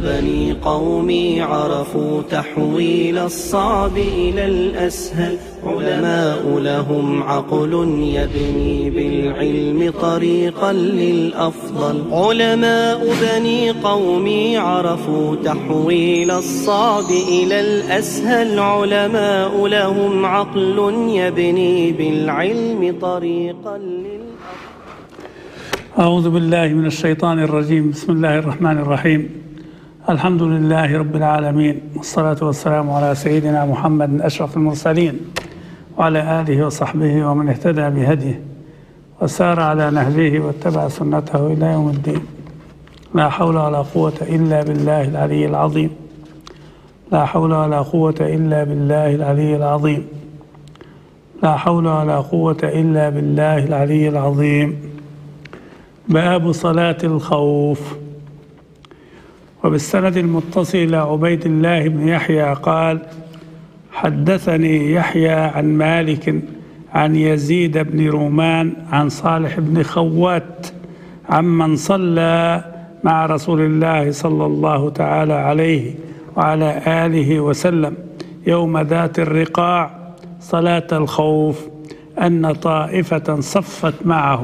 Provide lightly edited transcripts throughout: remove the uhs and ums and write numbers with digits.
بني قومي عرفوا تحويل الصعب إلى الأسهل. علماء لهم عقل يبني بالعلم طريقا للأفضل. علماء بني قومي عرفوا تحويل الصعب إلى الأسهل. علماء لهم عقل يبني بالعلم طريقا للأفضل. أعوذ بالله من الشيطان الرجيم. بسم الله الرحمن الرحيم. الحمد لله رب العالمين، والصلاة والسلام على سيدنا محمد أشرف المرسلين وعلى آله وصحبه ومن اهتدى بهديه وسار على نهجه واتبع سنته إلى يوم الدين. لا حول ولا قوة إلا بالله العلي العظيم. لا حول ولا قوة إلا بالله العلي العظيم. لا حول ولا قوة إلا بالله العلي العظيم. باب صلاة الخوف. وبالسند المتصل إلى عبيد الله بن يحيى قال: حدثني يحيى عن مالك عن يزيد بن رومان عن صالح بن خوات عمن صلى مع رسول الله صلى الله تعالى عليه وعلى آله وسلم يوم ذات الرقاع صلاة الخوف أن طائفة صفت معه،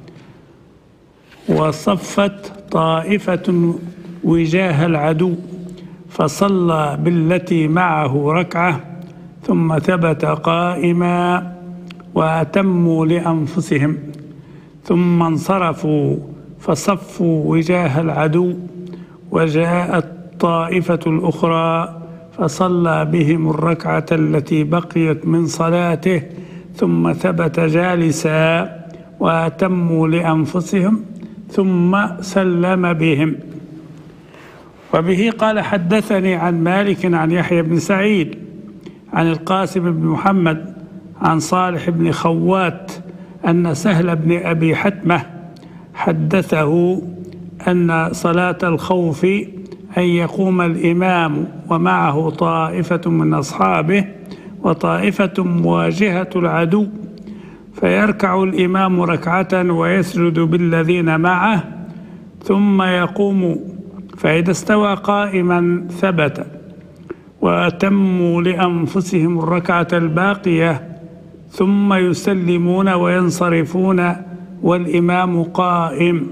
وصفت طائفة وجاه العدو، فصلى بالتي معه ركعة ثم ثبت قائما وأتموا لأنفسهم، ثم انصرفوا فصفوا وجاه العدو، وجاءت الطائفة الأخرى فصلى بهم الركعة التي بقيت من صلاته ثم ثبت جالسا وأتموا لأنفسهم ثم سلم بهم. وبه قال: حدثني عن مالك عن يحيى بن سعيد عن القاسم بن محمد عن صالح بن خوات أن سهل بن أبي حتمة حدثه أن صلاة الخوف أن يقوم الإمام ومعه طائفة من أصحابه وطائفة مواجهة العدو، فيركع الإمام ركعة ويسجد بالذين معه ثم يقوم، فإذا استوى قائما ثبت، وأتموا لأنفسهم الركعة الباقية ثم يسلمون وينصرفون والإمام قائم،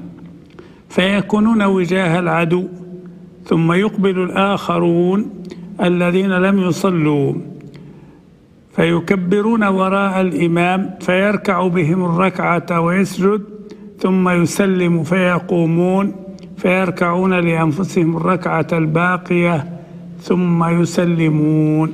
فيكونون وجاه العدو، ثم يقبل الآخرون الذين لم يصلوا فيكبرون وراء الإمام فيركع بهم الركعة ويسجد ثم يسلم، فيقومون فيركعون لأنفسهم الركعة الباقية ثم يسلمون.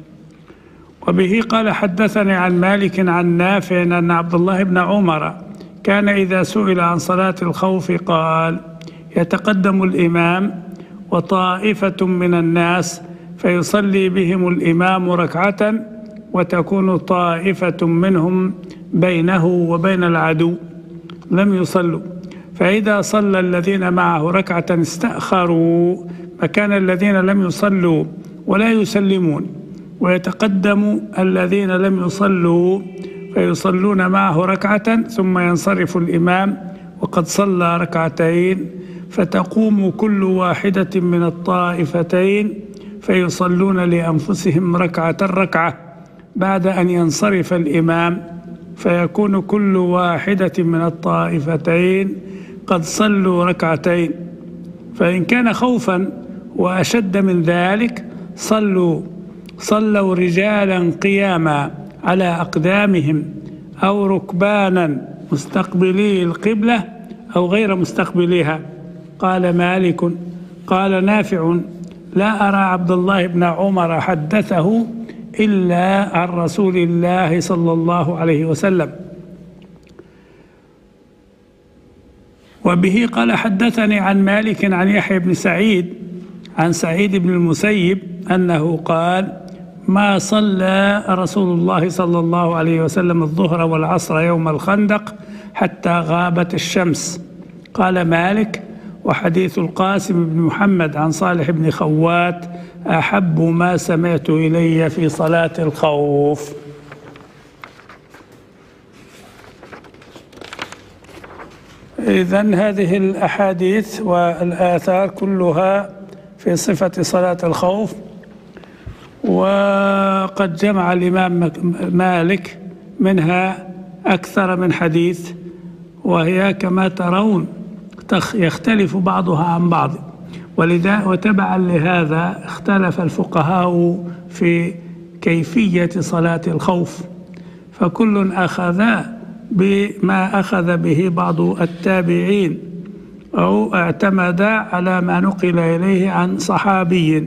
وبه قال: حدثني عن مالك عن نافع أن عبد الله بن عمر كان إذا سئل عن صلاة الخوف قال: يتقدم الإمام وطائفة من الناس فيصلي بهم الإمام ركعة وتكون طائفة منهم بينه وبين العدو لم يصلوا، فإذا صلى الذين معه ركعة استأخروا مكان الذين لم يصلوا ولا يسلمون، ويتقدم الذين لم يصلوا فيصلون معه ركعة ثم ينصرف الإمام وقد صلى ركعتين، فتقوم كل واحدة من الطائفتين فيصلون لأنفسهم ركعة بعد أن ينصرف الإمام، فيكون كل واحدة من الطائفتين قد صلوا ركعتين. فإن كان خوفا وأشد من ذلك صلوا رجالا قياما على أقدامهم أو ركبانا مستقبلي القبلة أو غير مستقبليها. قال مالك: قال نافع: لا أرى عبد الله بن عمر حدثه إلا عن رسول الله صلى الله عليه وسلم. وبه قال: حدثني عن مالك عن يحيى بن سعيد عن سعيد بن المسيب أنه قال: ما صلى رسول الله صلى الله عليه وسلم الظهر والعصر يوم الخندق حتى غابت الشمس. قال مالك: وحديث القاسم بن محمد عن صالح بن خوات أحب ما سمعت إلي في صلاة الخوف. إذن هذه الأحاديث والآثار كلها في صفة صلاة الخوف. وقد جمع الإمام مالك منها أكثر من حديث، وهي كما ترون يختلف بعضها عن بعض، وتبعا لهذا اختلف الفقهاء في كيفية صلاة الخوف، فكل أخذ بما أخذ به بعض التابعين أو اعتمد على ما نقل إليه عن صحابي.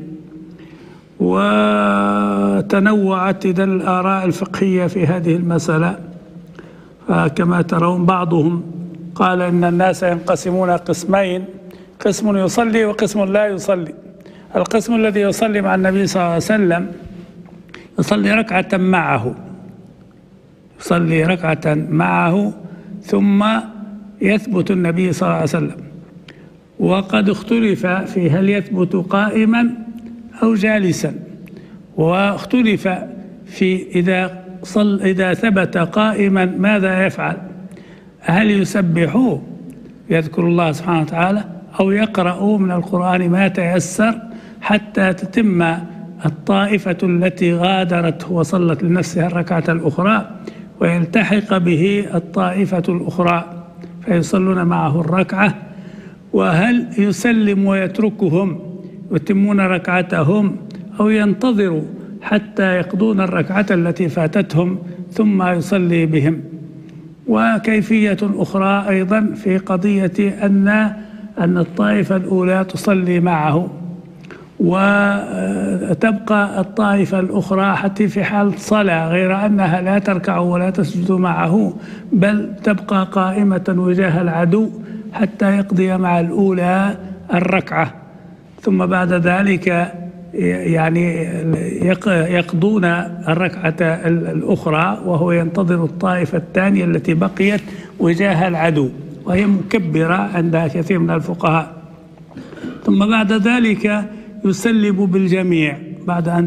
وتنوعت الآراء الفقهية في هذه المسألة، فكما ترون بعضهم قال إن الناس ينقسمون قسمين، قسم يصلي وقسم لا يصلي. القسم الذي يصلي مع النبي صلى الله عليه وسلم يصلي ركعة معه ثم يثبت النبي صلى الله عليه وسلم. وقد اختلف في هل يثبت قائما أو جالسا، واختلف في إذا ثبت قائما ماذا يفعل، هل يسبح يذكر الله سبحانه وتعالى أو يقرأ من القرآن ما تيسر حتى تتم الطائفة التي غادرت وصلت لنفسها الركعة الأخرى ويلتحق به الطائفة الأخرى فيصلون معه الركعة، وهل يسلم ويتركهم يتمون ركعتهم أو ينتظروا حتى يقضون الركعة التي فاتتهم ثم يصلي بهم. وكيفية أخرى أيضا في قضية أن الطائفة الأولى تصلي معه وتبقى الطائفة الأخرى حتى في حال صلاة، غير أنها لا تركع ولا تسجد معه، بل تبقى قائمة وجاه العدو حتى يقضي مع الأولى الركعة، ثم بعد ذلك يعني يقضون الركعة الأخرى وهو ينتظر الطائفة الثانية التي بقيت وجاه العدو، وهي مكبرة عند كثير من الفقهاء. ثم بعد ذلك يسلم بالجميع بعد أن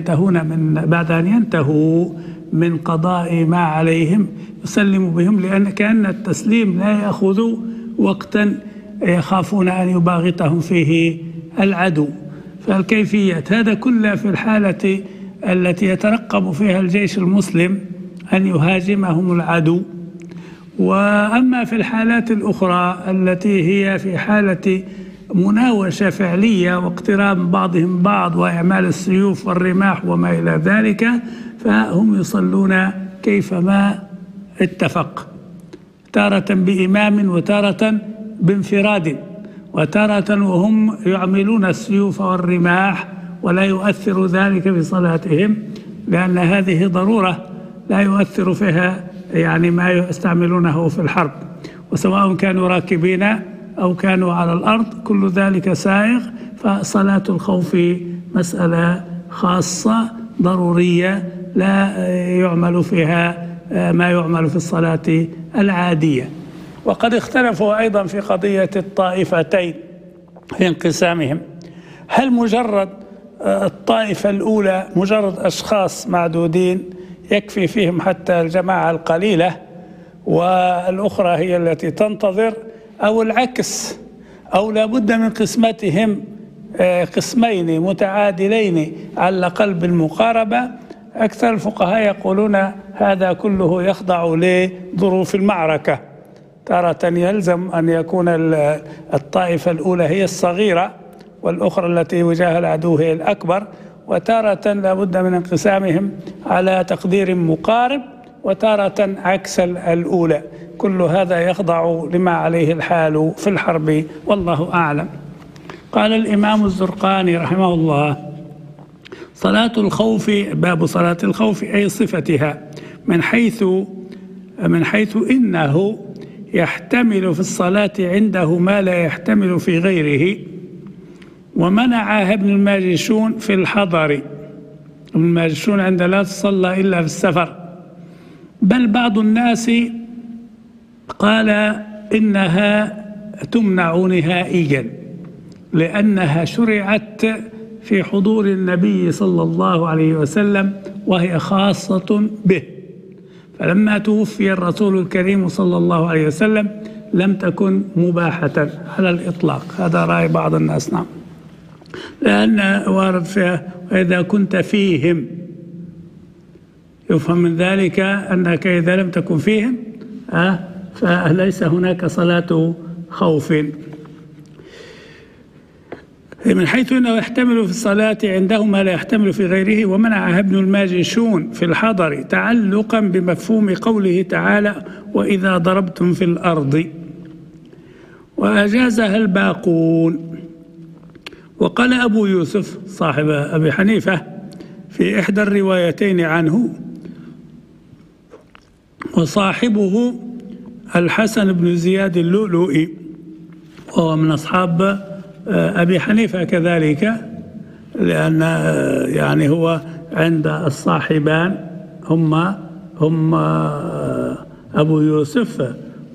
ينتهوا من قضاء ما عليهم، يسلم بهم، لأن كأن التسليم لا يأخذ وقتا يخافون أن يباغتهم فيه العدو. فالكيفية هذا كله في الحالة التي يترقب فيها الجيش المسلم أن يهاجمهم العدو. وأما في الحالات الأخرى التي هي في حالة مناوشة فعلية واقتراب بعضهم بعض وإعمال السيوف والرماح وما إلى ذلك، فهم يصلون كيفما اتفق، تارة بإمام وتارة بانفراد وتارة وهم يعملون السيوف والرماح، ولا يؤثر ذلك في صلاتهم، لأن هذه ضرورة لا يؤثر فيها يعني ما يستعملونه في الحرب، وسواء كانوا راكبين أو كانوا على الأرض كل ذلك سائغ. فصلاة الخوف مسألة خاصة ضرورية لا يعمل فيها ما يعمل في الصلاة العادية. وقد اختلفوا أيضا في قضية الطائفتين في انقسامهم، هل مجرد الطائفة الأولى مجرد أشخاص معدودين يكفي فيهم حتى الجماعة القليلة والأخرى هي التي تنتظر، أو العكس، أو لابد من قسمتهم قسمين متعادلين على الأقل بالمقاربة؟ أكثر الفقهاء يقولون هذا كله يخضع لظروف المعركة، تارة يلزم أن يكون الطائفة الأولى هي الصغيرة والأخرى التي وجاه العدو هي الأكبر، وتارة لابد من انقسامهم على تقدير مقارب، وتارة عكس الأولى. كل هذا يخضع لما عليه الحال في الحرب، والله أعلم. قال الإمام الزرقاني رحمه الله: صلاة الخوف، باب صلاة الخوف أي صفتها، من حيث إنه يحتمل في الصلاة عنده ما لا يحتمل في غيره، ومنعها ابن الماجشون في الحضر. ابن الماجشون عند لا تصلى إلا في السفر، بل بعض الناس قال إنها تمنع نهائيا لأنها شرعت في حضور النبي صلى الله عليه وسلم وهي خاصة به، فلما توفي الرسول الكريم صلى الله عليه وسلم لم تكن مباحة على الإطلاق. هذا رأي بعض الناس. نعم، لأن وارد فيها وإذا كنت فيهم، يفهم من ذلك أنك إذا لم تكن فيهم فليس هناك صلاة خوف، من حيث أنه يحتمل في الصلاة عنده ما لا يحتمل في غيره. ومنعها ابن الماجشون في الحضر تعلقا بمفهوم قوله تعالى وإذا ضربتم في الأرض، وأجازها الباقون. وقال أبو يوسف صاحب أبي حنيفة في إحدى الروايتين عنه، وصاحبه الحسن بن زياد اللؤلؤي وهو من أصحاب أبي حنيفة كذلك، لأن يعني هو عند الصاحبان هم أبو يوسف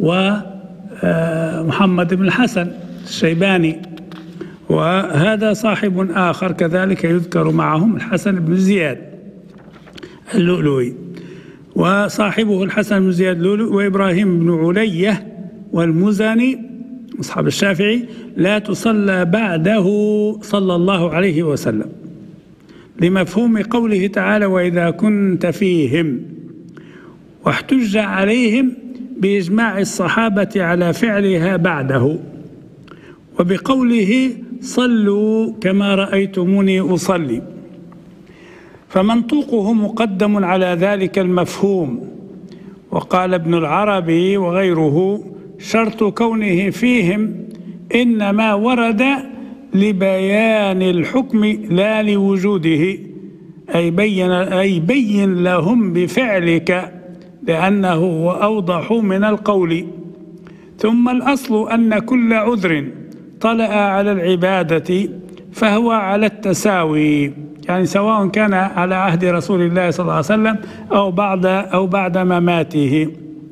ومحمد بن الحسن الشيباني، وهذا صاحب آخر كذلك يذكر معهم الحسن بن زياد اللؤلؤي، وصاحبه الحسن بن زياد اللؤلؤي وإبراهيم بن علية والمزني أصحاب الشافعي لا تصلى بعده صلى الله عليه وسلم، لمفهوم قوله تعالى وإذا كنت فيهم. واحتج عليهم بإجماع الصحابة على فعلها بعده، وبقوله صلوا كما رأيتموني أصلي، فمنطوقه مقدم على ذلك المفهوم. وقال ابن العربي وغيره شرط كونه فيهم إنما ورد لبيان الحكم لا لوجوده، أي بين لهم بفعلك لأنه هو أوضح من القول. ثم الأصل أن كل عذر طلع على العبادة فهو على التساوي، يعني سواء كان على عهد رسول الله صلى الله عليه وسلم أو بعد مماته،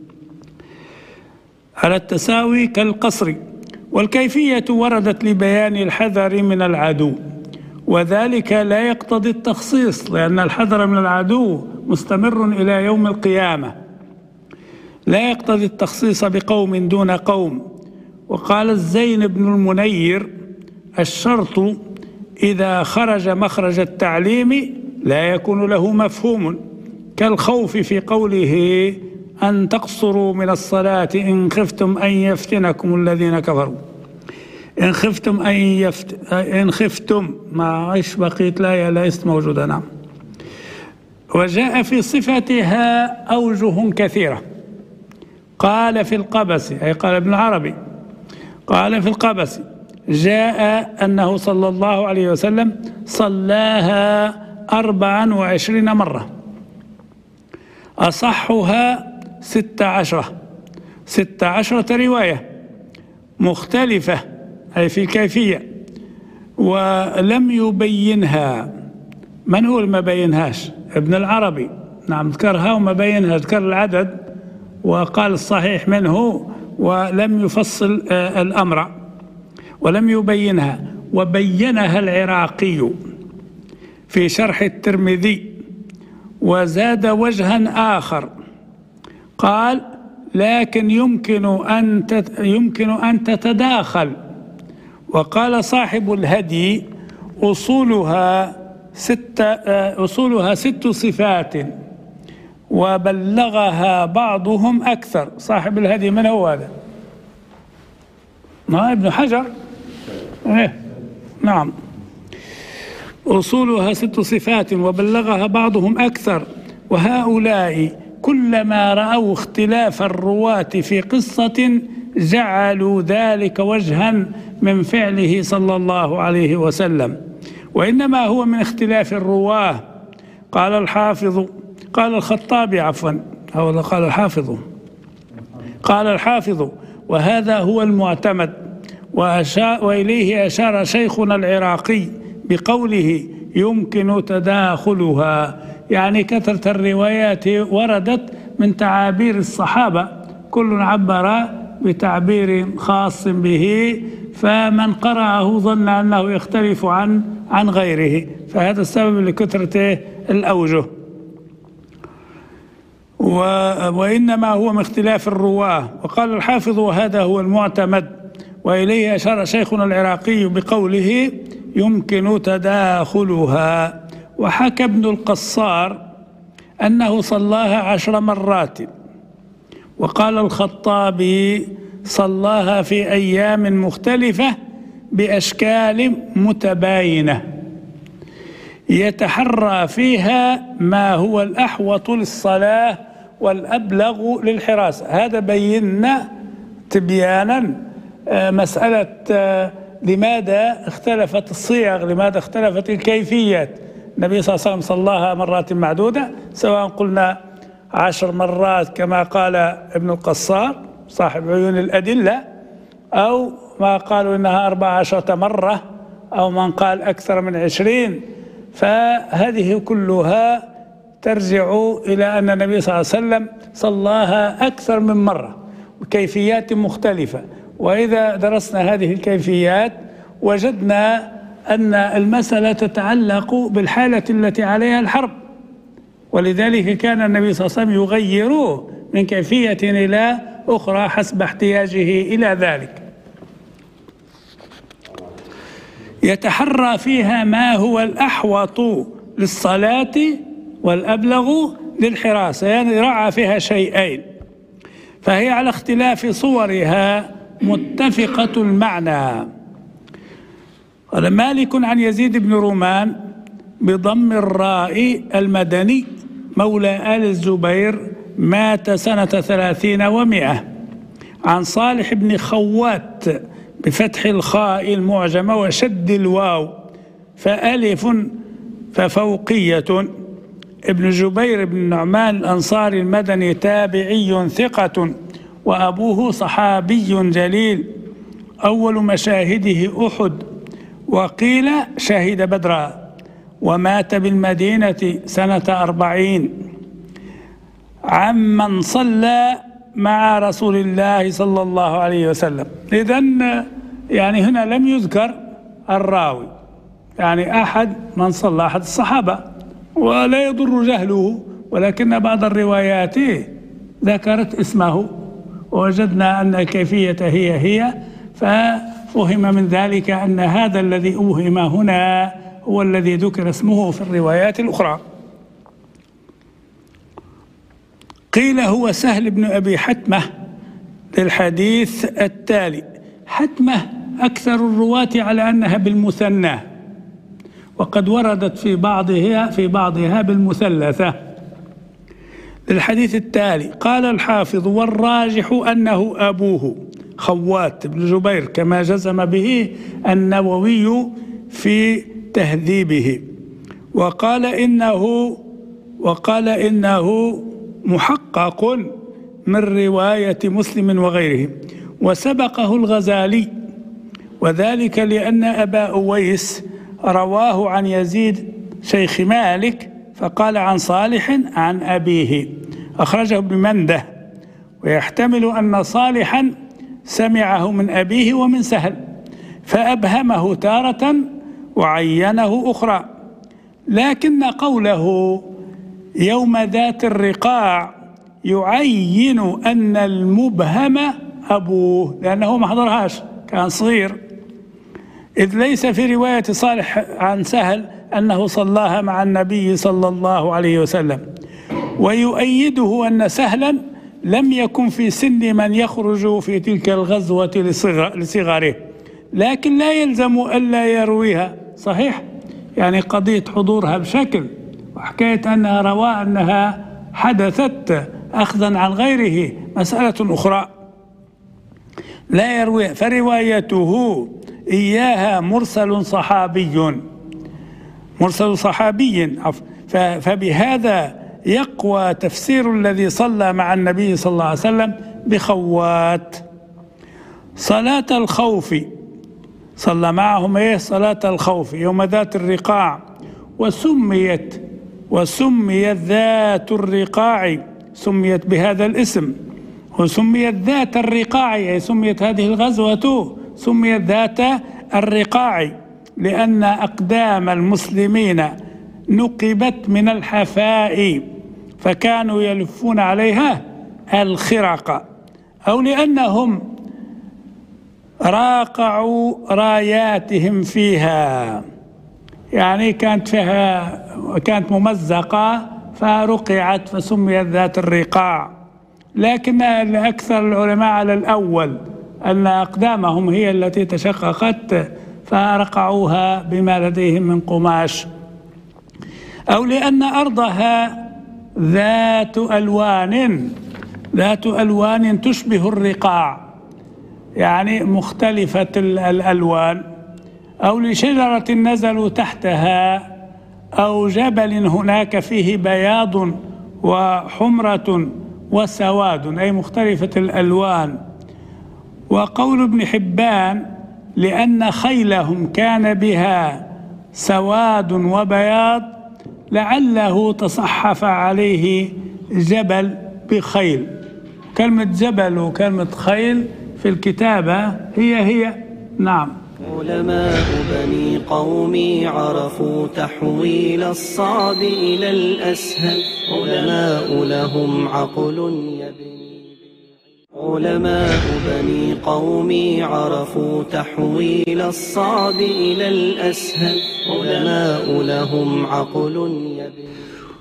على التساوي كالقصر. والكيفية وردت لبيان الحذر من العدو، وذلك لا يقتضي التخصيص، لأن الحذر من العدو مستمر إلى يوم القيامة، لا يقتضي التخصيص بقوم دون قوم. وقال الزين بن المنير الشرط إذا خرج مخرج التعليم لا يكون له مفهوم، كالخوف في قوله أن تقصروا من الصلاة إن خفتم أن يفتنكم الذين كفروا. إن خفتم ما إيش بقيت لا ليست موجودة. نعم. وجاء في صفتها أوجه كثيرة. قال في القبس، أي قال ابن العربي، قال في القبس جاء أنه صلى الله عليه وسلم صلاها 24 مرة، أصحها 16 رواية مختلفة أي في الكيفية، ولم يبينها. من هو اللي ما بينهاش؟ ابن العربي. نعم، ذكرها وما بينها، ذكر العدد وقال الصحيح منه ولم يفصل الأمر ولم يبينها. وبينها العراقي في شرح الترمذي وزاد وجها آخر، قال لكن يمكن أن تتداخل. وقال صاحب الهدي أصولها 6 صفات وبلغها بعضهم أكثر. صاحب الهدي من هو هذا؟ ما ابن حجر. نعم، أصولها 6 صفات وبلغها بعضهم أكثر، وهؤلاء كلما رأوا اختلاف الرواة في قصة جعلوا ذلك وجها من فعله صلى الله عليه وسلم، وإنما هو من اختلاف الرواه. قال الخطابي عفوا، أو قال الحافظ وهذا هو المعتمد، وإليه أشار شيخنا العراقي بقوله يمكن تداخلها، يعني كثرة الروايات وردت من تعابير الصحابة، كل عبر بتعبير خاص به، فمن قرأه ظن أنه يختلف عن غيره، فهذا السبب لكثرة الأوجه. وإنما هو من اختلاف الرواة. وقال الحافظ وهذا هو المعتمد، وإليه أشار شيخنا العراقي بقوله يمكن تداخلها. وحكى ابن القصار أنه صلاها 10 مرات، وقال الخطابي صلاها في أيام مختلفة بأشكال متباينة يتحرى فيها ما هو الأحوط للصلاة والأبلغ للحراسة. هذا بينا تبيانا مسألة لماذا اختلفت الصيغ، لماذا اختلفت الكيفيات. النبي صلى الله عليه وسلم صلاها مرات معدودة، سواء قلنا 10 مرات كما قال ابن القصار صاحب عيون الأدلة، أو ما قالوا إنها 14 مرة، أو من قال أكثر من 20. فهذه كلها ترجع إلى أن النبي صلى الله عليه وسلم صلاها أكثر من مرة بكيفيات مختلفة. وإذا درسنا هذه الكيفيات وجدنا أن المسألة تتعلق بالحالة التي عليها الحرب، ولذلك كان النبي صلى الله عليه وسلم يغير من كيفية إلى أخرى حسب احتياجه إلى ذلك. يتحرى فيها ما هو الأحوط للصلاة والأبلغ للحراسة، يعني رعى فيها شيئين، فهي على اختلاف صورها متفقة المعنى. قال مالك عن يزيد بن رومان بضم الراء المدني مولى آل الزبير، مات سنة 30 و100. عن صالح بن خوات بفتح الخاء المعجمة وشد الواو فألف ففوقية، ابن جبير بن نعمان الأنصاري المدني تابعي ثقة، وأبوه صحابي جليل، أول مشاهده أحد، وقيل شهد بدرا، ومات بالمدينة سنة 40. عمن صلى مع رسول الله صلى الله عليه وسلم. إذن يعني هنا لم يذكر الراوي، يعني أحد من صلى، أحد الصحابة، ولا يضر جهله، ولكن بعض الروايات ذكرت اسمه، ووجدنا أن الكيفية هي ففهم من ذلك أن هذا الذي أوهم هنا هو الذي ذكر اسمه في الروايات الأخرى. قيل هو سهل بن أبي حتمة للحديث التالي. حتمة أكثر الرواة على أنها بالمثنى، وقد وردت في بعضها بالمثلثة. للحديث التالي قال الحافظ والراجح أنه أبوه خوات بن جبير، كما جزم به النووي في تهذيبه، وقال إنه محقق من رواية مسلم وغيره، وسبقه الغزالي، وذلك لأن أبا أويس رواه عن يزيد شيخ مالك فقال عن صالح عن أبيه، أخرجه ابن منده، ويحتمل أن صالحا سمعه من أبيه ومن سهل فأبهمه تارة وعينه أخرى. لكن قوله يوم ذات الرقاع يعين أن المبهم أبوه، لأنه ما حضرهاش، كان صغير، إذ ليس في رواية صالح عن سهل أنه صلاها مع النبي صلى الله عليه وسلم. ويؤيده أن سهلا لم يكن في سن من يخرج في تلك الغزوة لصغره، لكن لا يلزم ألا يرويها. صحيح، يعني قضية حضورها بشكل، وحكاية أنها روى أنها حدثت أخذا عن غيره مسألة أخرى، لا يرويها، فروايته إياها مرسل صحابي. فبهذا يقوى تفسير الذي صلى مع النبي صلى الله عليه وسلم بخوات. صلاة الخوف صلى معهم صلاة الخوف يوم ذات الرقاع، وسميت ذات الرقاع، سميت بهذا الاسم، وسميت ذات الرقاع، أي سميت هذه الغزوة سميت ذات الرقاع لأن أقدام المسلمين نقبت من الحفاء، فكانوا يلفون عليها الخرق، أو لأنهم راقعوا راياتهم فيها، يعني كانت ممزقة فرقعت فسميت ذات الرقاع. لكن أكثر العلماء على الأول، أن أقدامهم هي التي تشققت فرقعوها بما لديهم من قماش، أو لأن أرضها ذات ألوان تشبه الرقاع، يعني مختلفة الألوان، أو لشجرة نزلوا تحتها، أو جبل هناك فيه بياض وحمرة وسواد، أي مختلفة الألوان. وقول ابن حبان لأن خيلهم كان بها سواد وبياض لعله تصحف عليه جبل بخيل. كلمة جبل وكلمة خيل في الكتابة هي نعم. علماء بني قومي عرفوا تحويل الصعب إلى الأسهل، علماء لهم عقل يبني. علماء بني قومي عرفوا تحويل الصعب إلى الأسهل، علماء لهم عقل يبني.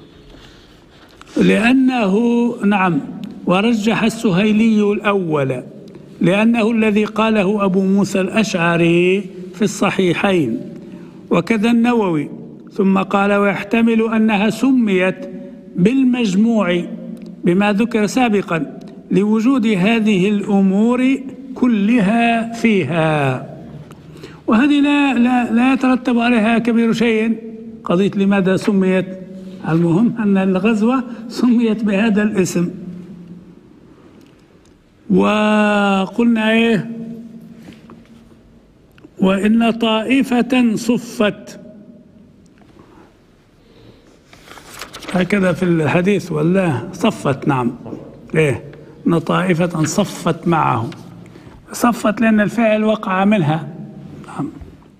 لأنه نعم، ورجح السهيلي الأول لأنه الذي قاله أبو موسى الأشعري في الصحيحين، وكذا النووي، ثم قال ويحتمل أنها سميت بالمجموع بما ذكر سابقا لوجود هذه الأمور كلها فيها، وهذه لا يترتب عليها كبير شيء. قضية لماذا سميت، المهم أن الغزوة سميت بهذا الاسم. وقلنا وإن طائفة صفت، هكذا في الحديث ولا صفت؟ نعم، إن طائفة صفت معه، صفت لأن الفعل وقع منها. نعم.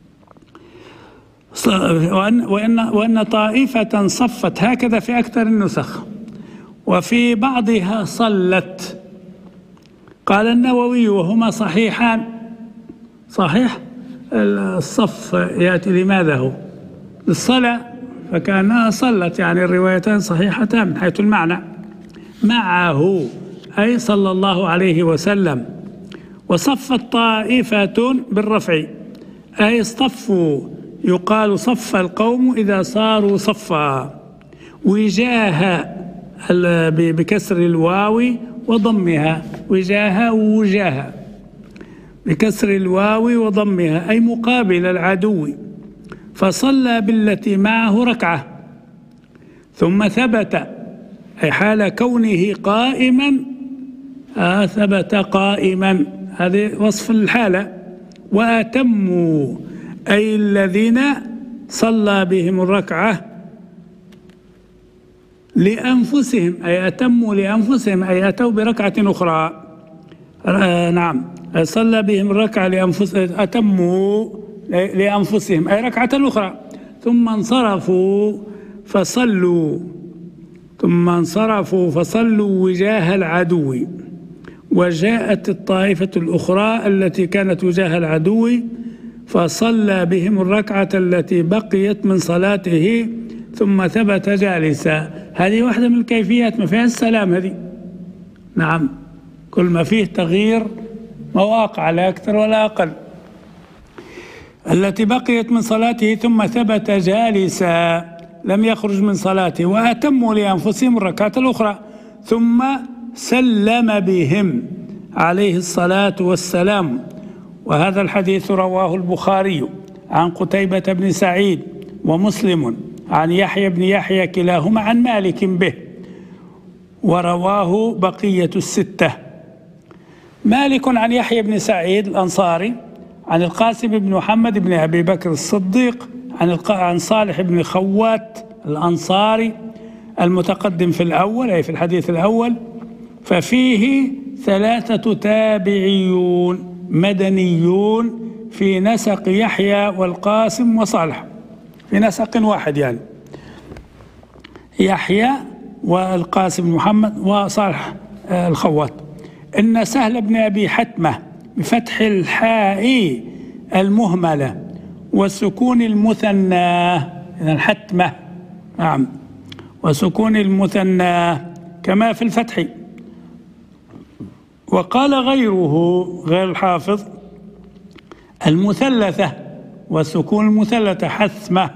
وإن طائفة صفت، هكذا في أكثر النسخ، وفي بعضها صلت. قال النووي وهما صحيحان. صحيح الصف يأتي لماذا هو للصلاة، فكانها صلت، يعني الروايتان صحيحتان من حيث المعنى. معه أي صلى الله عليه وسلم. وصفت طائفة بالرفع، أي اصطفوا، يقال صف القوم إذا صاروا صفا. وجاه بكسر الواو وضمها، وجاه وجاه بكسر الواو وضمها، أي مقابل العدو. فصلى بالتي معه ركعة ثم ثبت، أي حال كونه قائما، ثبت قائما، هذا وصف الحالة. وأتموا أي الذين صلى بهم الركعة لأنفسهم، أي أتموا لأنفسهم، أي أتوا بركعة أخرى. نعم، صلى بهم الركعة لأنفسهم، أتموا لأنفسهم أي ركعة أخرى، ثم انصرفوا فصلوا وجاه العدو. وجاءت الطائفة الأخرى التي كانت وجاه العدو فصلى بهم الركعة التي بقيت من صلاته ثم ثبت جالسا. هذه واحدة من الكيفيات، ما فيها السلام هذه. نعم، كل ما فيه تغيير مواقع لا أكثر ولا أقل. التي بقيت من صلاته ثم ثبت جالسا، لم يخرج من صلاته. وأتموا لأنفسهم الركعة الأخرى ثم سلم بهم عليه الصلاة والسلام. وهذا الحديث رواه البخاري عن قتيبة بن سعيد ومسلم عن يحيى بن يحيى كلاهما عن مالك به، ورواه بقية الستة. مالك عن يحيى بن سعيد الأنصاري عن القاسم بن محمد بن أبي بكر الصديق عن صالح بن خوات الأنصاري المتقدم في الأول، أي في الحديث الأول. ففيه 3 تابعيون مدنيون في نسق يحيى والقاسم وصالح، في نسق واحد، يعني يحيى والقاسم بن محمد وصالح الخوات. إن سهل بن أبي حتمة بفتح الحاء المهملة والسكون المثنى، إذن حتمة، نعم، وسكون المثنى كما في الفتح. وقال غيره غير الحافظ المثلثة والسكون المثلثة حثمة.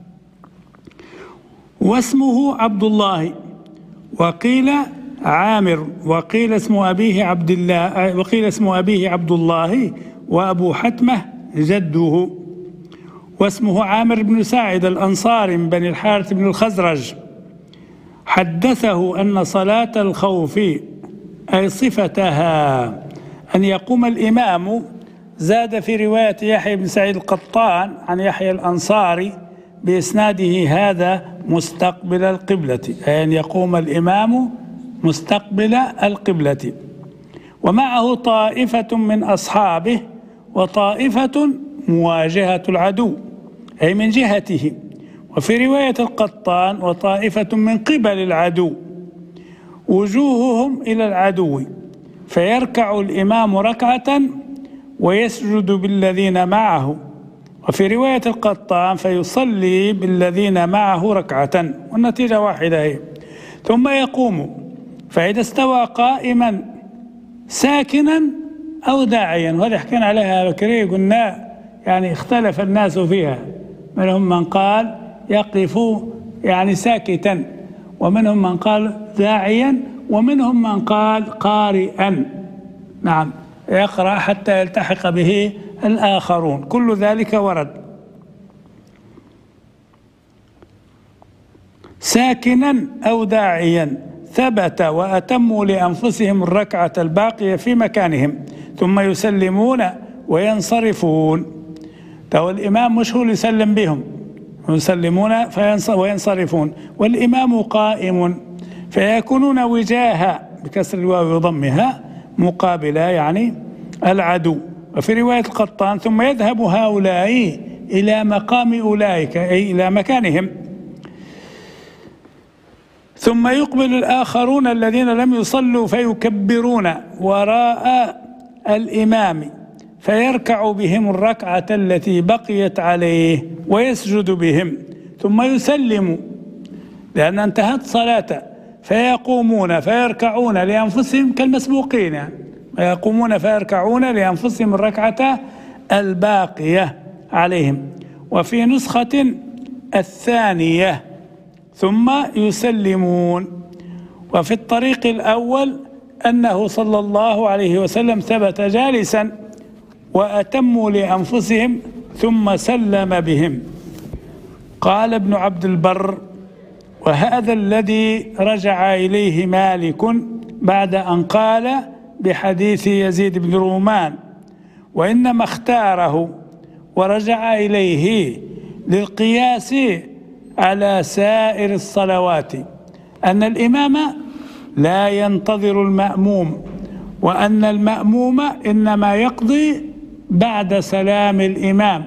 واسمه عبد الله، وقيل عامر، وقيل اسم أبيه عبد الله، وقيل اسم أبيه عبد الله، وأبو حتمة جده. واسمه عامر بن ساعد الأنصاري من بني الحارث بن الخزرج. حدثه أن صلاة الخوف أي صفتها أن يقوم الإمام، زاد في رواية يحيى بن سعيد القطان عن يحيى الأنصاري بإسناده هذا مستقبل القبلة، أي أن يقوم الإمام مستقبل القبلة، ومعه طائفة من أصحابه وطائفة مواجهة العدو أي من جهته. وفي رواية القطان وطائفة من قبل العدو وجوههم إلى العدو، فيركع الإمام ركعة ويسجد بالذين معه. وفي رواية القطان فيصلي بالذين معه ركعة، والنتيجة واحدة هي. ثم يقوم، فإذا استوى قائما ساكنا أو داعيا، وهذا حكينا عليها بكري، قلنا يعني اختلف الناس فيها، منهم من قال يقف يعني ساكتا، ومنهم من قال داعيا، ومنهم من قال قارئا، نعم، يقرأ حتى يلتحق به الآخرون، كل ذلك ورد. ساكنا أو داعيا ثبت، وأتموا لأنفسهم الركعة الباقية في مكانهم ثم يسلمون وينصرفون. تو الإمام مش هو اللي يسلم بهم، يسلمون وينصرفون، والإمام قائم، فيكونون وجاها بكسر الواو وضمها مقابلة يعني العدو. وفي رواية القطان ثم يذهب هؤلاء إلى مقام أولئك أي إلى مكانهم، ثم يقبل الآخرون الذين لم يصلوا فيكبرون وراء الإمام، فيركع بهم الركعة التي بقيت عليه ويسجد بهم، ثم يسلم لأن انتهت صلاته، فيقومون فيركعون لأنفسهم كالمسبوقين، يعني يقومون فيركعون لأنفسهم الركعة الباقية عليهم. وفي نسخة الثانية ثم يسلمون. وفي الطريق الأول أنه صلى الله عليه وسلم ثبت جالسا وأتموا لأنفسهم ثم سلم بهم. قال ابن عبد البر: وهذا الذي رجع إليه مالك بعد أن قال بحديث يزيد بن رومان، وإنما اختاره ورجع إليه للقياس على سائر الصلوات أن الإمام لا ينتظر المأموم، وأن المأموم إنما يقضي بعد سلام الإمام.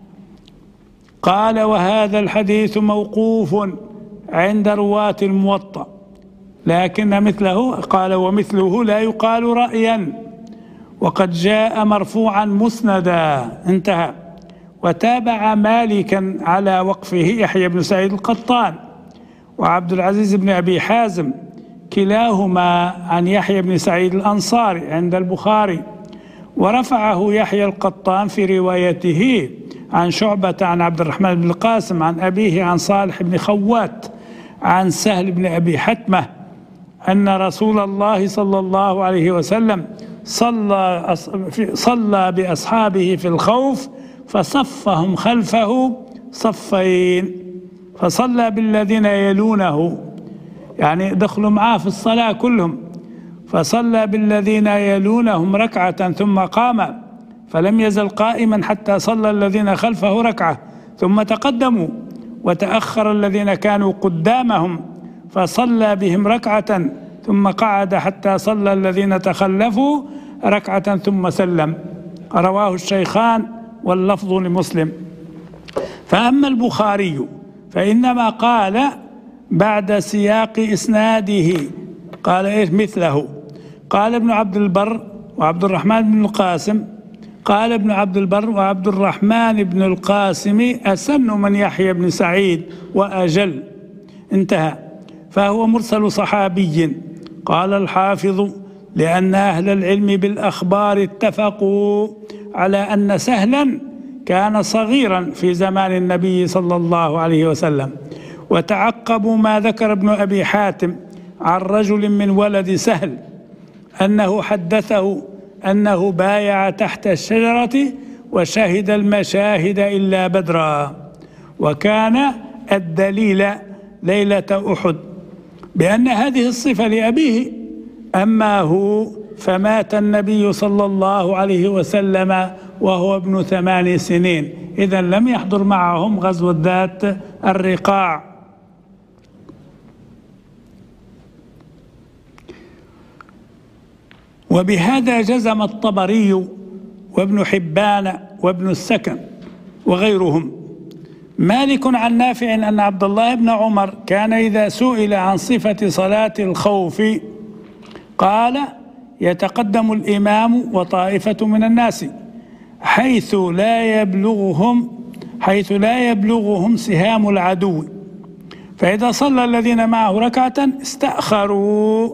قال: وهذا الحديث موقوف عند رواة الموطأ، لكن مثله قال ومثله لا يقال رأيا، وقد جاء مرفوعا مسندا. انتهى. وتابع مالكا على وقفه يحيى بن سعيد القطان وعبد العزيز بن أبي حازم كلاهما عن يحيى بن سعيد الأنصاري عند البخاري، ورفعه يحيى القطان في روايته عن شعبة عن عبد الرحمن بن القاسم عن أبيه عن صالح بن خوات عن سهل بن أبي حتمة أن رسول الله صلى الله عليه وسلم صلى بأصحابه في الخوف فصفهم خلفه صفين، فصلى بالذين يلونه، يعني دخلوا معاه في الصلاة كلهم، فصلى بالذين يلونهم ركعة ثم قام، فلم يزل قائما حتى صلى الذين خلفه ركعة، ثم تقدموا وتأخر الذين كانوا قدامهم فصلى بهم ركعة ثم قعد حتى صلى الذين تخلفوا ركعة ثم سلم. رواه الشيخان واللفظ لمسلم. فأما البخاري فإنما قال بعد سياق إسناده قال إيش مثله. قال ابن عبد البر وعبد الرحمن بن القاسم، قال ابن عبد البر وعبد الرحمن بن القاسم أسن من يحيى بن سعيد وأجل، انتهى، فهو مرسل صحابي. قال الحافظ لأن أهل العلم بالأخبار اتفقوا على أن سهلا كان صغيرا في زمان النبي صلى الله عليه وسلم، وتعقبوا ما ذكر ابن أبي حاتم عن رجل من ولد سهل أنه حدثه أنه بايع تحت الشجرة وشهد المشاهد إلا بدرا، وكان الدليل ليلة أحد بأن هذه الصفة لأبيه. أما هو فمات النبي صلى الله عليه وسلم وهو ابن 8 سنين، إذن لم يحضر معهم غزوة ذات الرقاع. وبهذا جزم الطبري وابن حبان وابن السكن وغيرهم. مالك عن نافع أن عبد الله بن عمر كان إذا سئل عن صفة صلاة الخوف قال يتقدم الإمام وطائفة من الناس حيث لا يبلغهم سهام العدو، فإذا صلى الذين معه ركعة استأخروا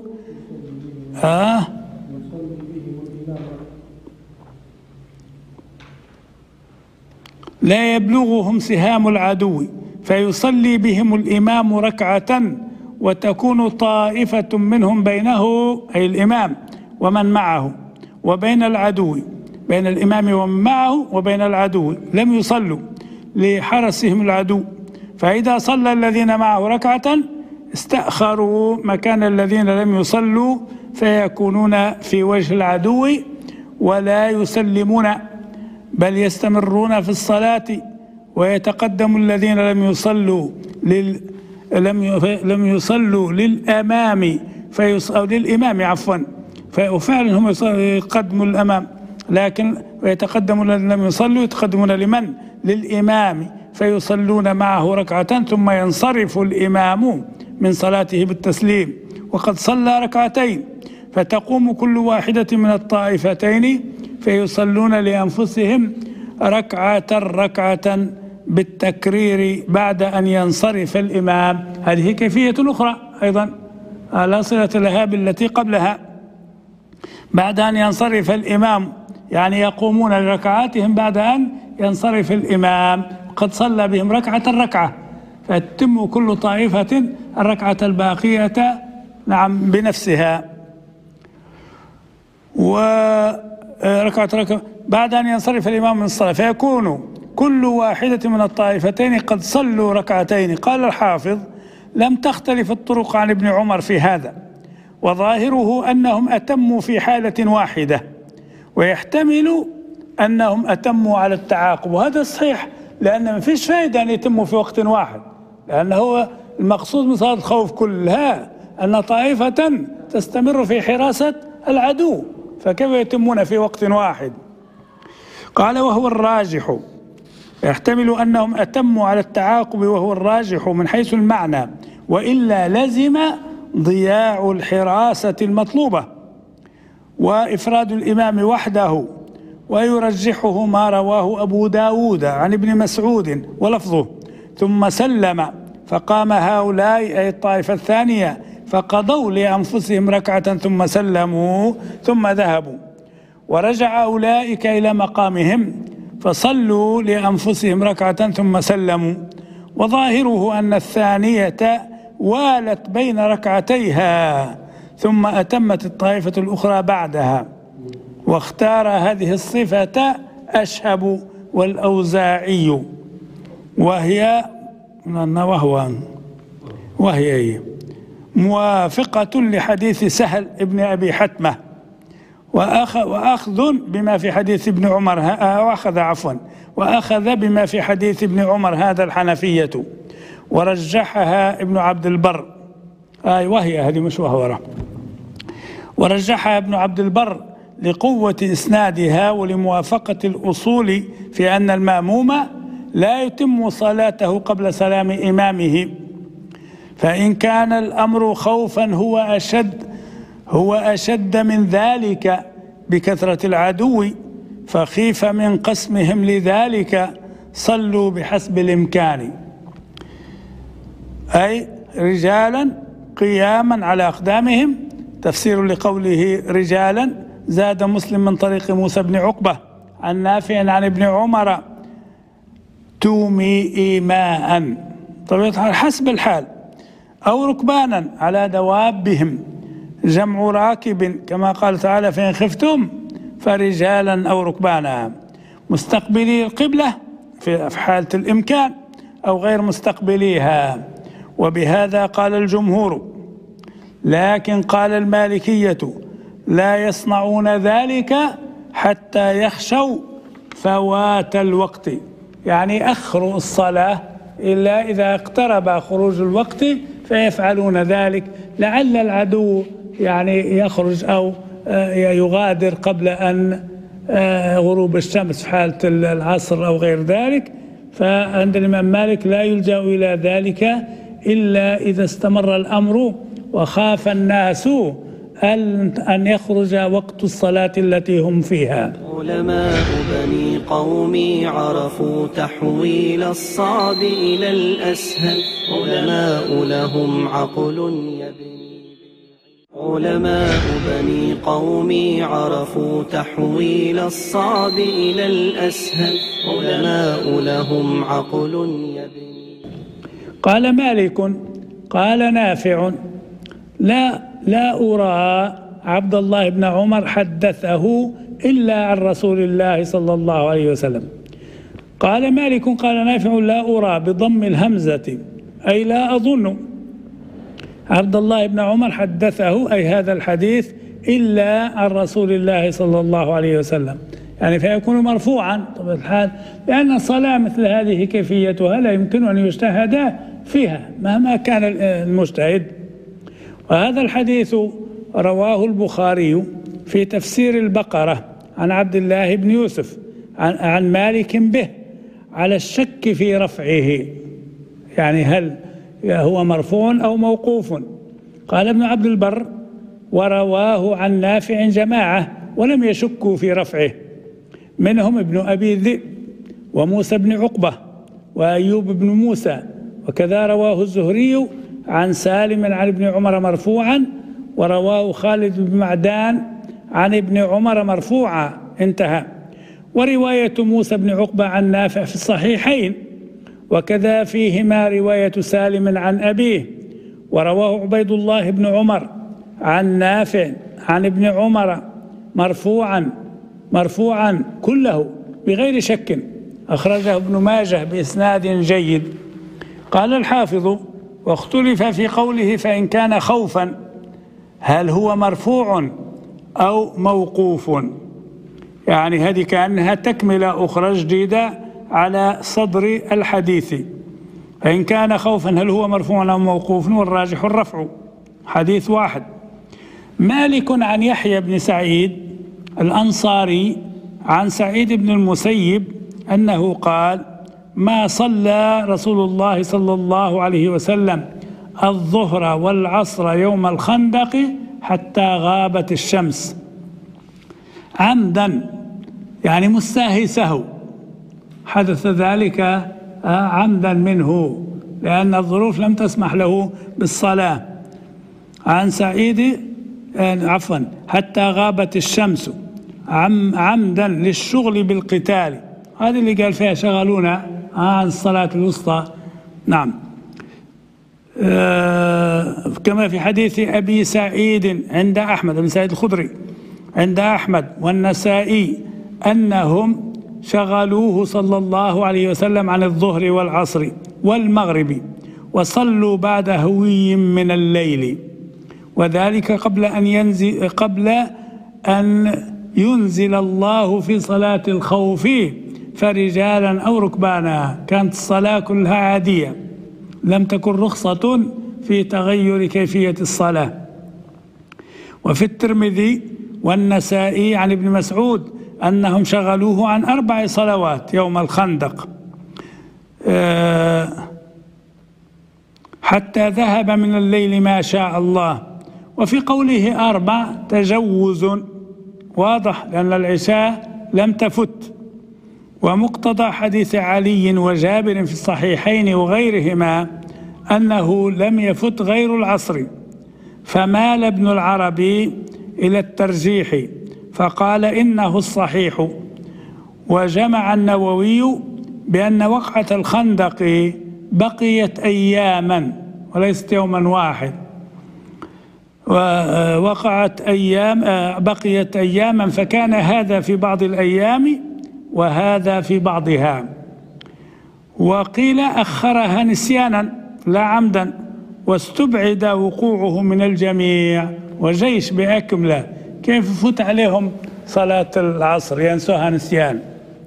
لا يبلغهم سهام العدو فيصلي بهم الإمام ركعة وتكون طائفة منهم بينه أي الإمام ومن معه وبين العدو، بين الإمام ومن معه وبين العدو لم يصلوا لحرسهم العدو، فإذا صلى الذين معه ركعة استأخروا مكان الذين لم يصلوا فيكونون في وجه العدو ولا يسلمون بل يستمرون في الصلاة، ويتقدم الذين لم يصلوا للأمام أو للإمام عفوا، ففعلا هم يقدموا الأمام، لكن ويتقدم الذين لم يصلوا يتقدمون لمن؟ للإمام فيصلون معه ركعة ثم ينصرف الإمام من صلاته بالتسليم وقد صلى ركعتين، فتقوم كل واحدة من الطائفتين فيصلون لأنفسهم ركعة بالتكرير بعد أن ينصرف الإمام. هذه كيفية أخرى أيضا لا صلة لها بالتي قبلها. بعد أن ينصرف الإمام يعني يقومون لركعاتهم بعد أن ينصرف الإمام، قد صلى بهم ركعة فتتم كل طائفة الركعة الباقية نعم بنفسها. وركعة بعد أن ينصرف الإمام من الصلاة فيكون كل واحدة من الطائفتين قد صلوا ركعتين. قال الحافظ لم تختلف الطرق عن ابن عمر في هذا، وظاهره أنهم أتموا في حالة واحدة، ويحتمل أنهم أتموا على التعاقب، وهذا صحيح لأن ما فيش فائدة أن يتموا في وقت واحد، لأنه هو المقصود من صلاة الخوف كلها أن طائفة تستمر في حراسة العدو، فكيف يتمون في وقت واحد؟ قال وهو الراجح، يحتمل أنهم أتموا على التعاقب وهو الراجح من حيث المعنى، وإلا لزم ضياع الحراسة المطلوبة وإفراد الإمام وحده، ويرجحه ما رواه أبو داود عن ابن مسعود ولفظه ثم سلم فقام هؤلاء أي الطائفة الثانية فقضوا لأنفسهم ركعة ثم سلموا ثم ذهبوا، ورجع أولئك إلى مقامهم فصلوا لأنفسهم ركعة ثم سلموا، وظاهره أن الثانية والت بين ركعتيها ثم أتمت الطائفة الأخرى بعدها، واختار هذه الصفة أشهب والأوزاعي وهي موافقة لحديث سهل ابن أبي حتمة وأخذ بما في حديث ابن عمر وأخذ بما في حديث ابن عمر هذا الحنفية، ورجحها ابن عبد البر وهي هذه مشوهرة، ورجحها ابن عبد البر لقوة إسنادها ولموافقة الأصول في أن المأموم لا يتم صلاته قبل سلام إمامه، فإن كان الأمر خوفا هو أشد من ذلك بكثرة العدو، فخيف من قسمهم لذلك صلوا بحسب الإمكان، أي رجالا قياما على أقدامهم. تفسير لقوله رجالا زاد مسلم من طريق موسى بن عقبة عن نافع عن ابن عمر تومي إيماء، طبعا حسب الحال، أو ركبانا على دوابهم، جمع راكب كما قال تعالى فإن خفتم فرجالا أو ركبانا، مستقبلي القبلة في حالة الإمكان أو غير مستقبليها. وبهذا قال الجمهور، لكن قال المالكية لا يصنعون ذلك حتى يخشوا فوات الوقت، يعني أخروا الصلاة إلا إذا اقترب خروج الوقت فيفعلون ذلك، لعل العدو يعني يخرج أو يغادر قبل أن غروب الشمس في حالة العصر أو غير ذلك. فعند الإمام مالك لا يلجأ إلى ذلك إلا إذا استمر الأمر وخاف الناس أن يخرج وقت الصلاة التي هم فيها. علماء بني قومي عرفوا تحويل الصعب إلى الأسهل، علماء لهم عقل يبني. علماء بني قومي عرفوا تحويل الصعب إلى الأسهل، علماء لهم عقل يبني. قال مالك قال نافع لا أرى عبد الله بن عمر حدثه إلا عن رسول الله صلى الله عليه وسلم. قال مالك قال نافع لا أرى بضم الهمزة، أي لا أظن عبد الله بن عمر حدثه أي هذا الحديث إلا عن رسول الله صلى الله عليه وسلم، يعني فيكون مرفوعا طبعا الحال، لأن الصلاة مثل هذه كيفيتها لا يمكن أن يجتهد فيها مهما كان المجتهد. وهذا الحديث رواه البخاري في تفسير البقرة عن عبد الله بن يوسف عن مالك به على الشك في رفعه، يعني هل هو مرفوع أو موقوف. قال ابن عبد البر ورواه عن نافع جماعة ولم يشكوا في رفعه، منهم ابن أبي ذئب وموسى بن عقبة وأيوب بن موسى، وكذا رواه الزهري عن سالم عن ابن عمر مرفوعا، ورواه خالد بن معدان عن ابن عمر مرفوعا، انتهى. ورواية موسى بن عقبة عن نافع في الصحيحين، وكذا فيهما رواية سالم عن أبيه. ورواه عبيد بن عمر عن نافع عن ابن عمر مرفوعا كله بغير شك، أخرجه ابن ماجه بإسناد جيد. قال الحافظ واختلف في قوله فإن كان خوفا هل هو مرفوع أو موقوف، يعني هذه كأنها تكملة أخرى جديدة على صدر الحديث. فإن كان خوفا هل هو مرفوع أو موقوف، والراجح الرفع، حديث واحد. مالك عن يحيى بن سعيد الأنصاري عن سعيد بن المسيب أنه قال ما صلى رسول الله صلى الله عليه وسلم الظهر والعصر يوم الخندق حتى غابت الشمس عمدا، يعني مستاهي سهو، حدث ذلك عمدا منه لأن الظروف لم تسمح له بالصلاة. عن سعيد حتى غابت الشمس عمدا للشغل بالقتال، هذه اللي قال فيها شغلونا عن الصلاة الوسطى. نعم. كما في حديث أبي سعيد عند أحمد، أبي سعيد الخدري عند أحمد والنسائي أنهم شغلوه صلى الله عليه وسلم عن الظهر والعصر والمغرب وصلوا بعد هوي من الليل، وذلك قبل أن ينزل الله في صلاة الخوف فرجالا أو ركبانا، كانت الصلاة كلها عادية، لم تكن رخصة في تغير كيفية الصلاة. وفي الترمذي والنسائي عن ابن مسعود أنهم شغلوه عن 4 صلوات يوم الخندق حتى ذهب من الليل ما شاء الله. وفي قوله 4 تجوز واضح لأن العشاء لم تفت. ومقتضى حديث علي وجابر في الصحيحين وغيرهما أنه لم يفت غير العصر، فمال ابن العربي إلى الترجيح فقال إنه الصحيح. وجمع النووي بأن وقعة الخندق بقيت أياما وليست يوما واحد، ووقعت بقيت أياما، فكان هذا في بعض الأيام وهذا في بعضها. وقيل أخرها نسيانا لا عمدا، واستبعد وقوعه من الجميع. وجيش بأكمله كيف فوت عليهم صلاة العصر ينسوها نسيان،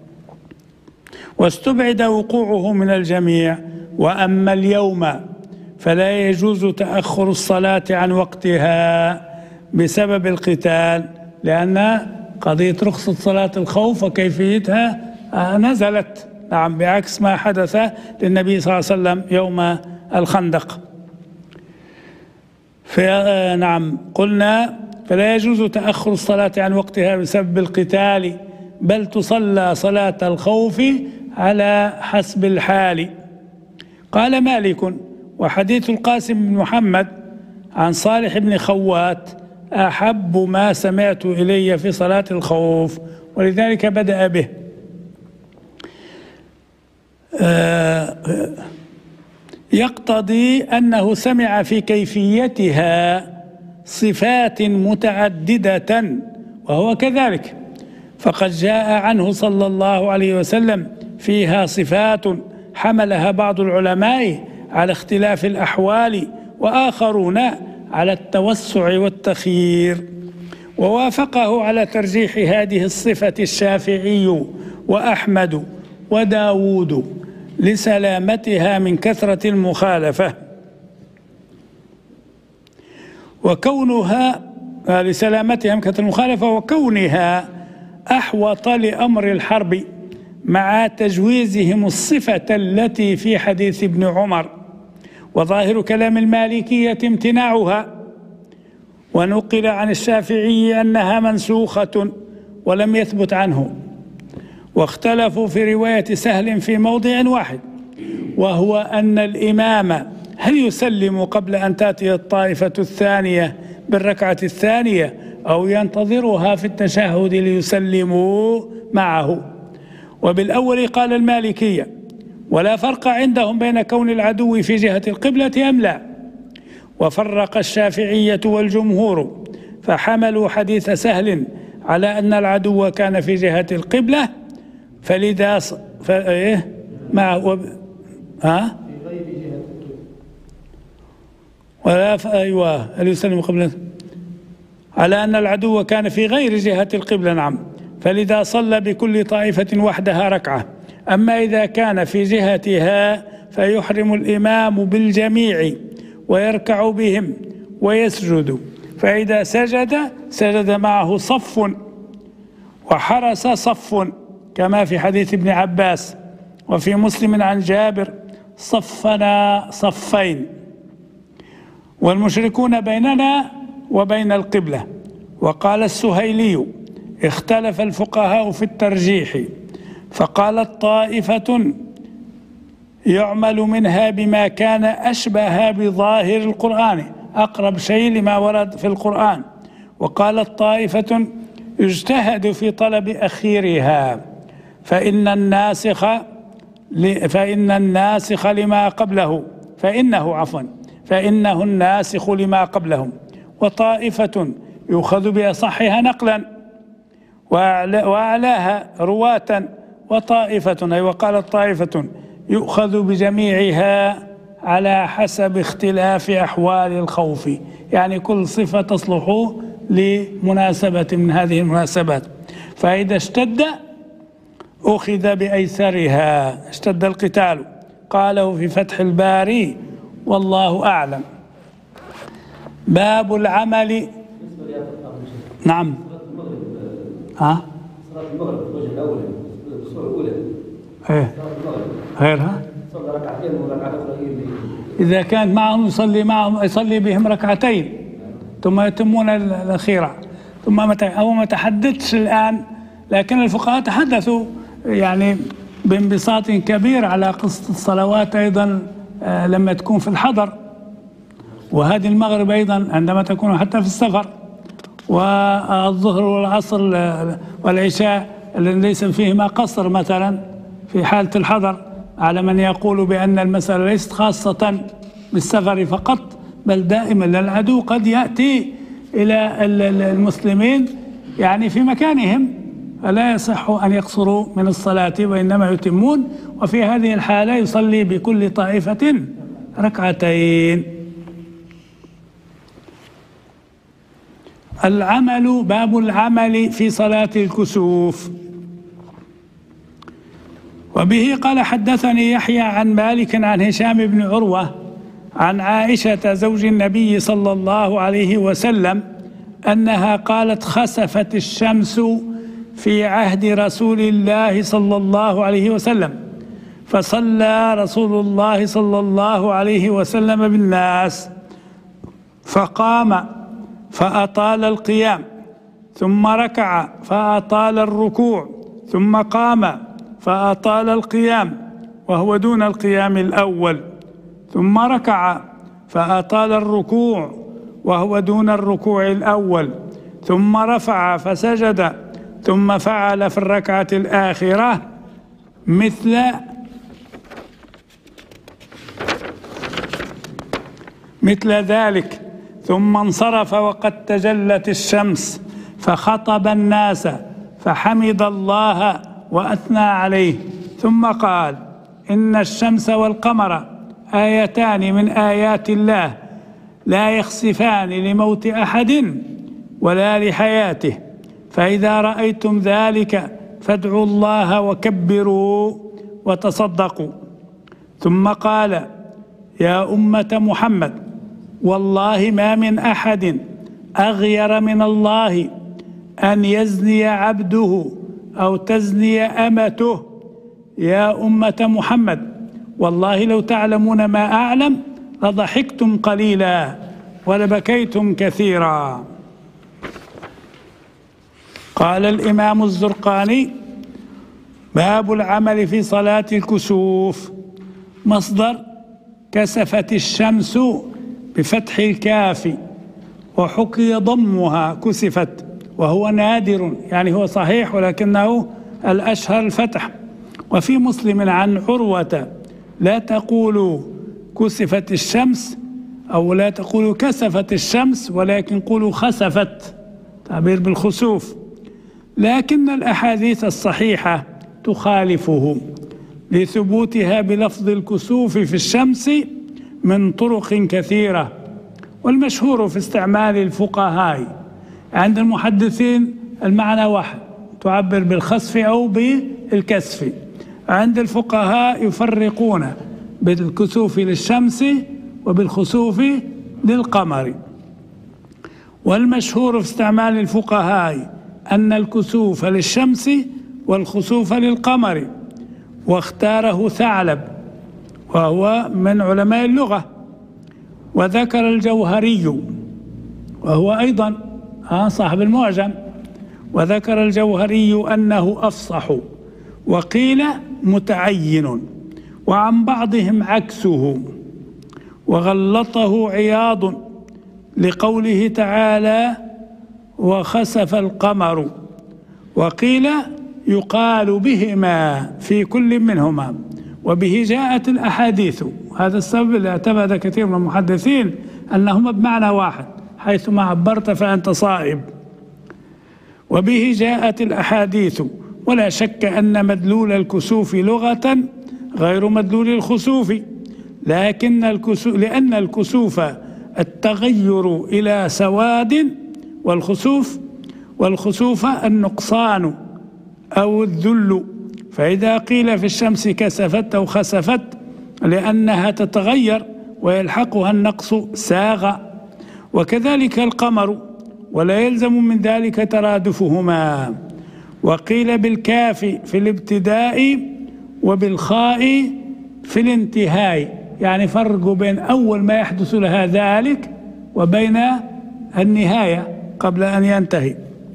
واستبعد وقوعه من الجميع. وأما اليوم فلا يجوز تأخر الصلاة عن وقتها بسبب القتال، لأن قضية رخصة صلاة الخوف وكيفيتها نزلت، نعم، بعكس ما حدث للنبي صلى الله عليه وسلم يوم الخندق. نعم، قلنا فلا يجوز تأخر الصلاة عن وقتها بسبب القتال، بل تصلى صلاة الخوف على حسب الحال. قال مالك: وحديث القاسم بن محمد عن صالح بن خوات أحب ما سمعت إلي في صلاة الخوف، ولذلك بدأ به. يقتضي أنه سمع في كيفيتها صفات متعددة، وهو كذلك، فقد جاء عنه صلى الله عليه وسلم فيها صفات حملها بعض العلماء على اختلاف الأحوال، وآخرون على التوسع والتخيير. ووافقه على ترجيح هذه الصفة الشافعي وأحمد وداود لسلامتها من كثرة المخالفة، وكونها لسلامتها من كثرة المخالفة وكونها أحوط لأمر الحرب، مع تجويزهم الصفة التي في حديث ابن عمر. وظاهر كلام المالكية امتناعها، ونقل عن الشافعي أنها منسوخة ولم يثبت عنه. واختلفوا في رواية سهل في موضع واحد، وهو أن الإمام هل يسلم قبل أن تأتي الطائفة الثانية بالركعة الثانية أو ينتظرها في التشهد ليسلموا معه. وبالأول قال المالكية: ولا فرق عندهم بين كون العدو في جهة القبلة أم لا. وفرق الشافعية والجمهور، فحملوا حديث سهل على أن العدو كان في جهة القبلة، فلذا هل يسلم قبل على أن العدو كان في غير جهة القبلة، نعم، فلذا صلى بكل طائفة وحدها ركعة. أما إذا كان في جهتها فيحرم الإمام بالجميع ويركع بهم ويسجد، فإذا سجد معه صف وحرس صف، كما في حديث ابن عباس. وفي مسلم عن جابر: صفنا صفين والمشركون بيننا وبين القبلة. وقال السهيلي: اختلف الفقهاء في الترجيح، فقالت طائفة يعمل منها بما كان أشبه بظاهر القرآن، أقرب شيء لما ورد في القرآن. وقالت طائفة يجتهد في طلب أخيرها، فإنه الناسخ لما قبلهم. وطائفة يؤخذ بأصحها نقلا وأعلاها رواة، وطائفة وقالت طائفة يؤخذ بجميعها على حسب اختلاف أحوال الخوف، يعني كل صفة تصلح لمناسبة من هذه المناسبات. فإذا اشتد أخذ بأيسرها، اشتد القتال. قاله في فتح الباري والله أعلم. باب العمل. نعم. صلاة المغرب الوجه الأول، الصورة الأولى. غيرها؟ إذا كانت معهم يصلي بهم ركعتين ثم يتمون الأخيرة ثم هو ما تحدثش الآن، لكن الفقهاء تحدثوا يعني بانبساط كبير على قصة الصلوات أيضا لما تكون في الحضر، وهذه المغرب أيضا عندما تكون حتى في السفر، والظهر والعصر والعشاء الذي ليس فيهما قصر مثلا في حالة الحضر، على من يقول بأن المسألة ليست خاصة بالسفر فقط بل دائما، العدو قد يأتي إلى المسلمين يعني في مكانهم، فلا يصح أن يقصروا من الصلاة وإنما يتمون، وفي هذه الحالة يصلي بكل طائفة ركعتين. العمل، باب العمل في صلاة الكسوف. وبه قال حدثني يحيى عن مالك عن هشام بن عروة عن عائشة زوج النبي صلى الله عليه وسلم أنها قالت: خسفت الشمس في عهد رسول الله صلى الله عليه وسلم، فصلى رسول الله صلى الله عليه وسلم بالناس، فقام فأطال القيام، ثم ركع فأطال الركوع، ثم قام فأطال القيام وهو دون القيام الأول، ثم ركع فأطال الركوع وهو دون الركوع الأول، ثم رفع فسجد، ثم فعل في الركعة الآخرة مثل ذلك، ثم انصرف وقد تجلت الشمس فخطب الناس فحمد الله وأثنى عليه، ثم قال: إن الشمس والقمر آيتان من آيات الله لا يخسفان لموت أحد ولا لحياته، فإذا رأيتم ذلك فادعوا الله وكبروا وتصدقوا. ثم قال: يا أمة محمد، والله ما من أحد أغير من الله أن يزني عبده أو تزني أمته. يا أمة محمد، والله لو تعلمون ما أعلم لضحكتم قليلا ولبكيتم كثيرا. قال الإمام الزرقاني: باب العمل في صلاة الكسوف. مصدر كسفت الشمس بفتح الكاف، وحكي ضمها كسفت، وهو نادر يعني هو صحيح ولكنه الأشهر الفتح. وفي مسلم عن عروة: لا تقولوا كسفت الشمس أو لا تقولوا كسفت الشمس ولكن قولوا خسفت، تعبير بالخسوف. لكن الأحاديث الصحيحة تخالفه لثبوتها بلفظ الكسوف في الشمس من طرق كثيرة، والمشهور في استعمال الفقهاء عند المحدثين المعنى واحد، تعبر بالخسف أو بالكسف. عند الفقهاء يفرقون بالكسوف للشمس وبالخسوف للقمر. والمشهور في استعمال الفقهاء أن الكسوف للشمس والخسوف للقمر، واختاره ثعلب وهو من علماء اللغة. وذكر الجوهري وهو أيضا صاحب المعجم، وذكر الجوهري أنه أفصح، وقيل متعين، وعن بعضهم عكسه، وغلطه عياض لقوله تعالى: وخسف القمر، وقيل يقال بهما في كل منهما، وبه جاءت الأحاديث. هذا السبب اللي اعتمد كثير من المحدثين أنهما بمعنى واحد، حيثما عبرت فأنت صائب. وبه جاءت الأحاديث، ولا شك أن مدلول الكسوف لغة غير مدلول الخسوف، لأن الكسوف التغير إلى سواد، والخسوف النقصان أو الذل. فإذا قيل في الشمس كسفت أو خسفت لأنها تتغير ويلحقها النقص ساغ، وكذلك القمر، ولا يلزم من ذلك ترادفهما. وقيل بالكاف في الابتداء وبالخاء في الانتهاء، يعني فرق بين أول ما يحدث لها ذلك وبين النهاية قبل أن ينتهي.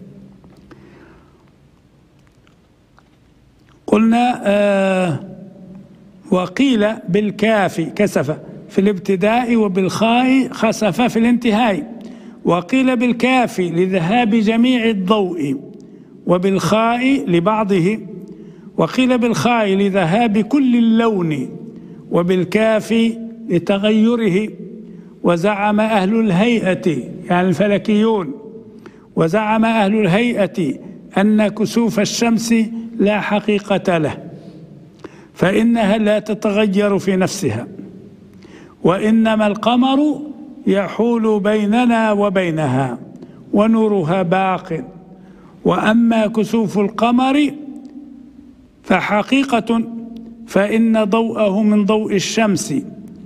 قلنا وقيل بالكاف كسف في الابتداء وبالخاء خسف في الانتهاء، وقيل بالكاف لذهاب جميع الضوء وبالخاء لبعضه، وقيل بالخاء لذهاب كل اللون وبالكاف لتغيره. وزعم أهل الهيئة يعني الفلكيون، وزعم أهل الهيئة أن كسوف الشمس لا حقيقة له، فإنها لا تتغير في نفسها، وإنما القمر يحول بيننا وبينها ونورها باق. وأما كسوف القمر فحقيقة، فإن ضوءه من ضوء الشمس،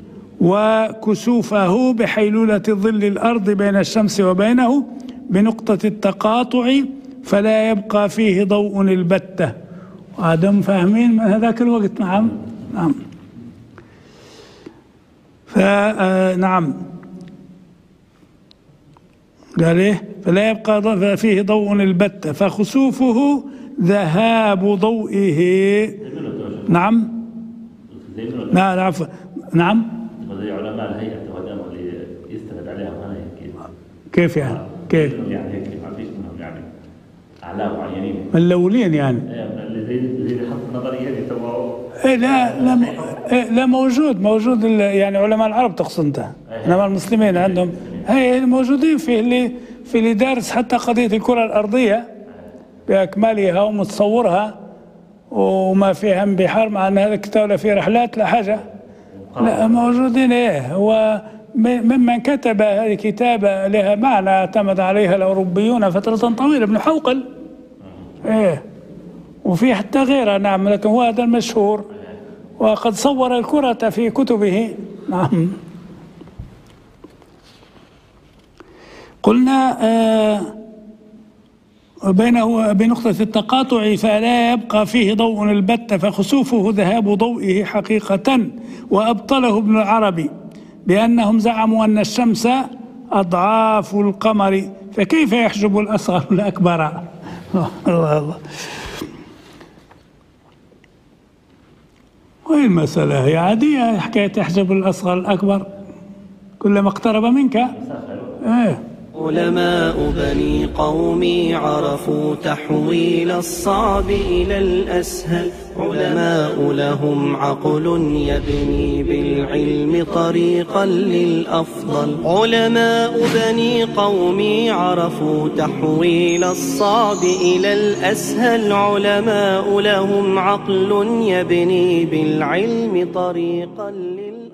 وكسوفه بحيلولة ظل الأرض بين الشمس وبينه بنقطة التقاطع، فلا يبقى فيه ضوء البتة. وآدم فاهمين من هذاك الوقت. نعم نعم. نعم قال إيه؟ فلا يبقى فيه ضوء البتة، فخسوفه ذهاب ضوئه. نعم لا عفوا. نعم زي علماء الهيئة اللي يستند عليها هنا كيف يعني؟ كيف؟ يعني هيك ما فيش منهم يعني أعلام معينين ملولين يعني. اللي حط النظرية اللي تبعوا. لا موجود يعني علماء العرب تقصد انت؟ علماء المسلمين عندهم هي موجودين في اللي دارس حتى قضية الكرة الأرضية بأكملها ومتصورها وما فيها من بحار، مع أن هذا الكتاب لا فيه رحلات لا حاجة. لا موجودين. هو ممن كتب هذه الكتابة لها معنى اعتمد عليها الأوروبيون فترة طويلة، ابن حوقل. وفي حتى غيرها. نعم لكن هو هذا المشهور، وقد صور الكرة في كتبه. نعم. قلنا بينه بنقطة التقاطع فلا يبقى فيه ضوء البتة، فخسوفه ذهاب ضوئه حقيقة. وأبطله ابن العربي بأنهم زعموا أن الشمس أضعاف القمر، فكيف يحجب الأصغر الأكبر؟ الله. وهي المسألة هي عادية، حكاية يحجب الأصغر الأكبر كلما اقترب منك. علماء بني قومي عرفوا تحويل الصعب إلى الأسهل، علماء لهم عقل يبني بالعلم طريقا للأفضل. علماء بني قومي عرفوا تحويل الصعب إلى الأسهل، علماء لهم عقل يبني بالعلم طريقا للأفضل.